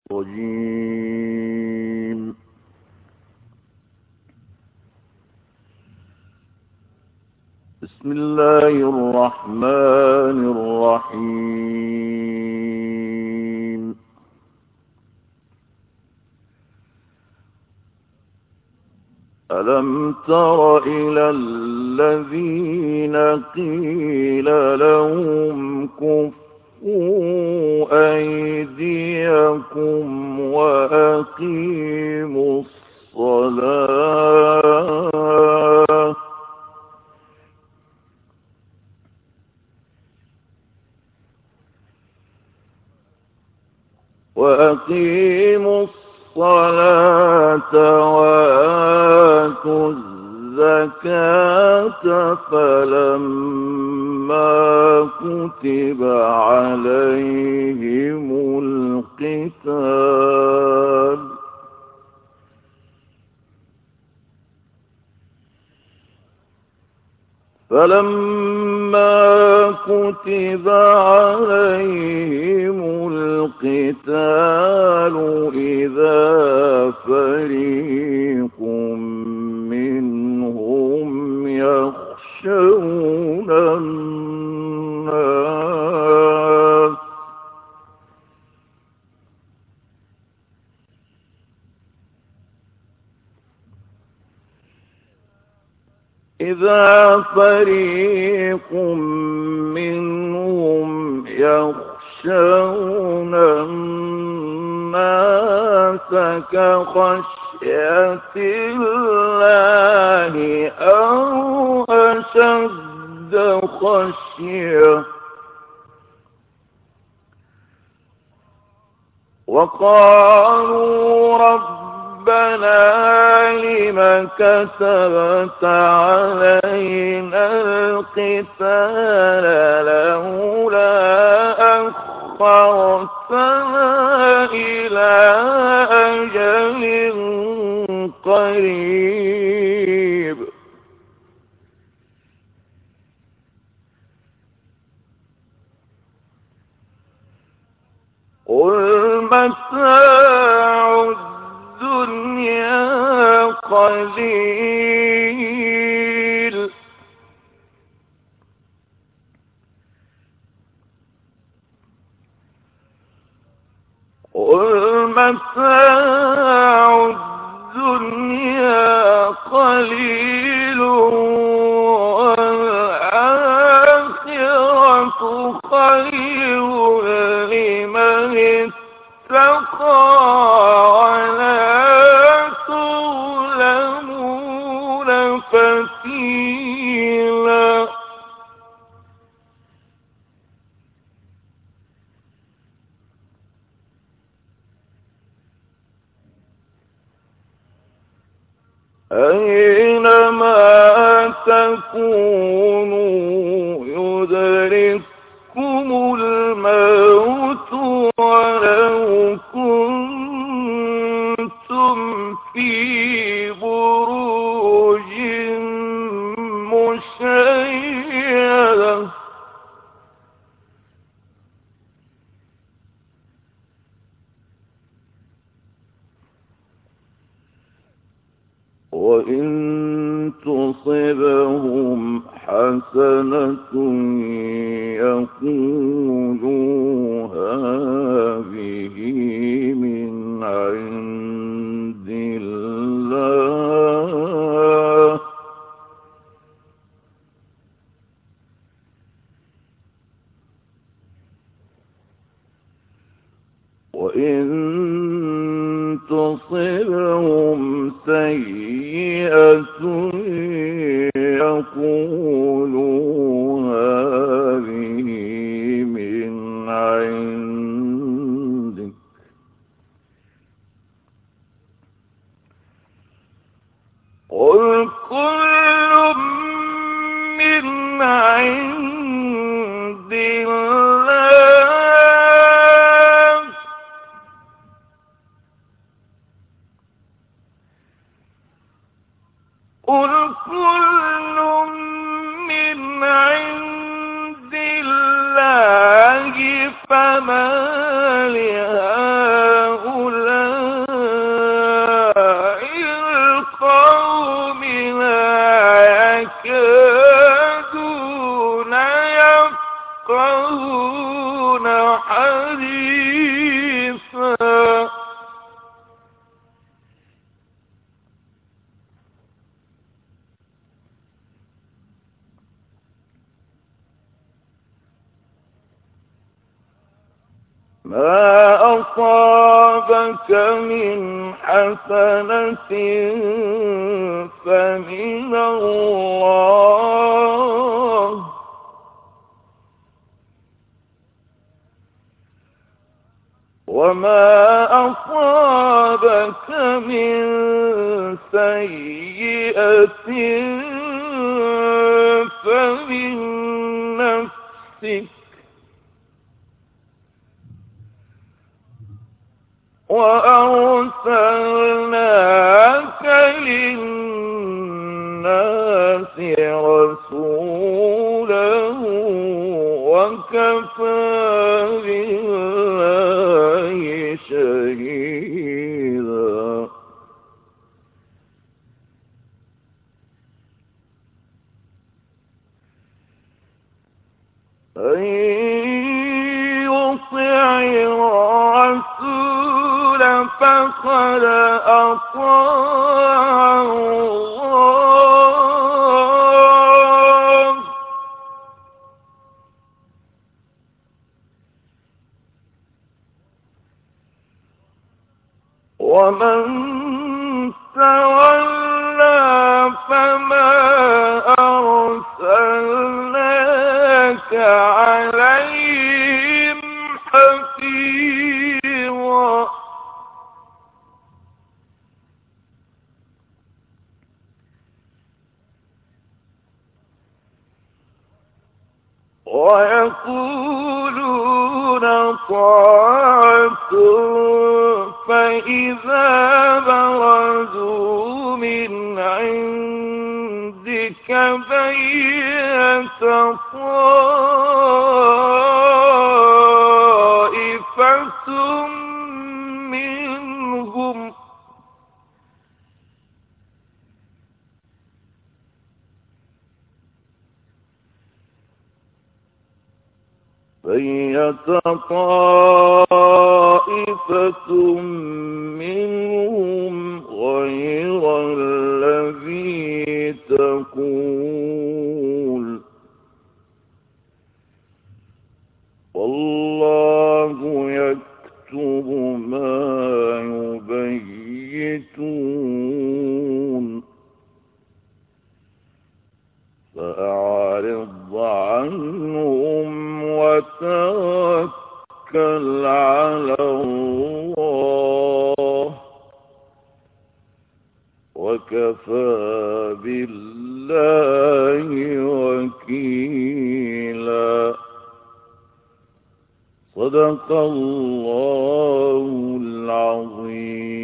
الرجيم. بسم الله الرحمن الرحيم. ألم تر إلى الذين قيل لهم كفوا أيديكم وأقيموا الصلاة وآتوا الزكاة فلما كتب عليهم القتال إذا فريق منهم يخشون الناس كخشية الله أو أشد خشية وقالوا ربنا لم كتبت علينا القتال لولا أخرتنا إلى أجل قريب قل متاع الدنيا قليل والآخرة خير لمن اتقى ولا تظلمون فتيلا أينما تكونوا يدرككم الموت ولو كنتم في بروج مشيدة وإن تصبهم حسنة يقولوا هذه من عند الله وإن تصبهم سيئة يقولوا هذه من عندك قل كل من عند الله قل كل من عند الله فما لهؤلاء ما أصابك من حسنة فمن الله، وما أصابك من سيئة فمن نفسك، وأرسلناك للناس رسولا وكفى بالله شهيدا. أن يطع الرسول فقد أطاع الله، ومن تولى فما أرسلناك عليهم حفيظا. ويقولون طاعة فإذا برزوا من عندك بيت طائفة منهم غير الذي تقول، والله يكتب ما يبيتون. فأعرض عنهم وتوكل على الله، وكفى بالله وكيلا. صدق الله العظيم.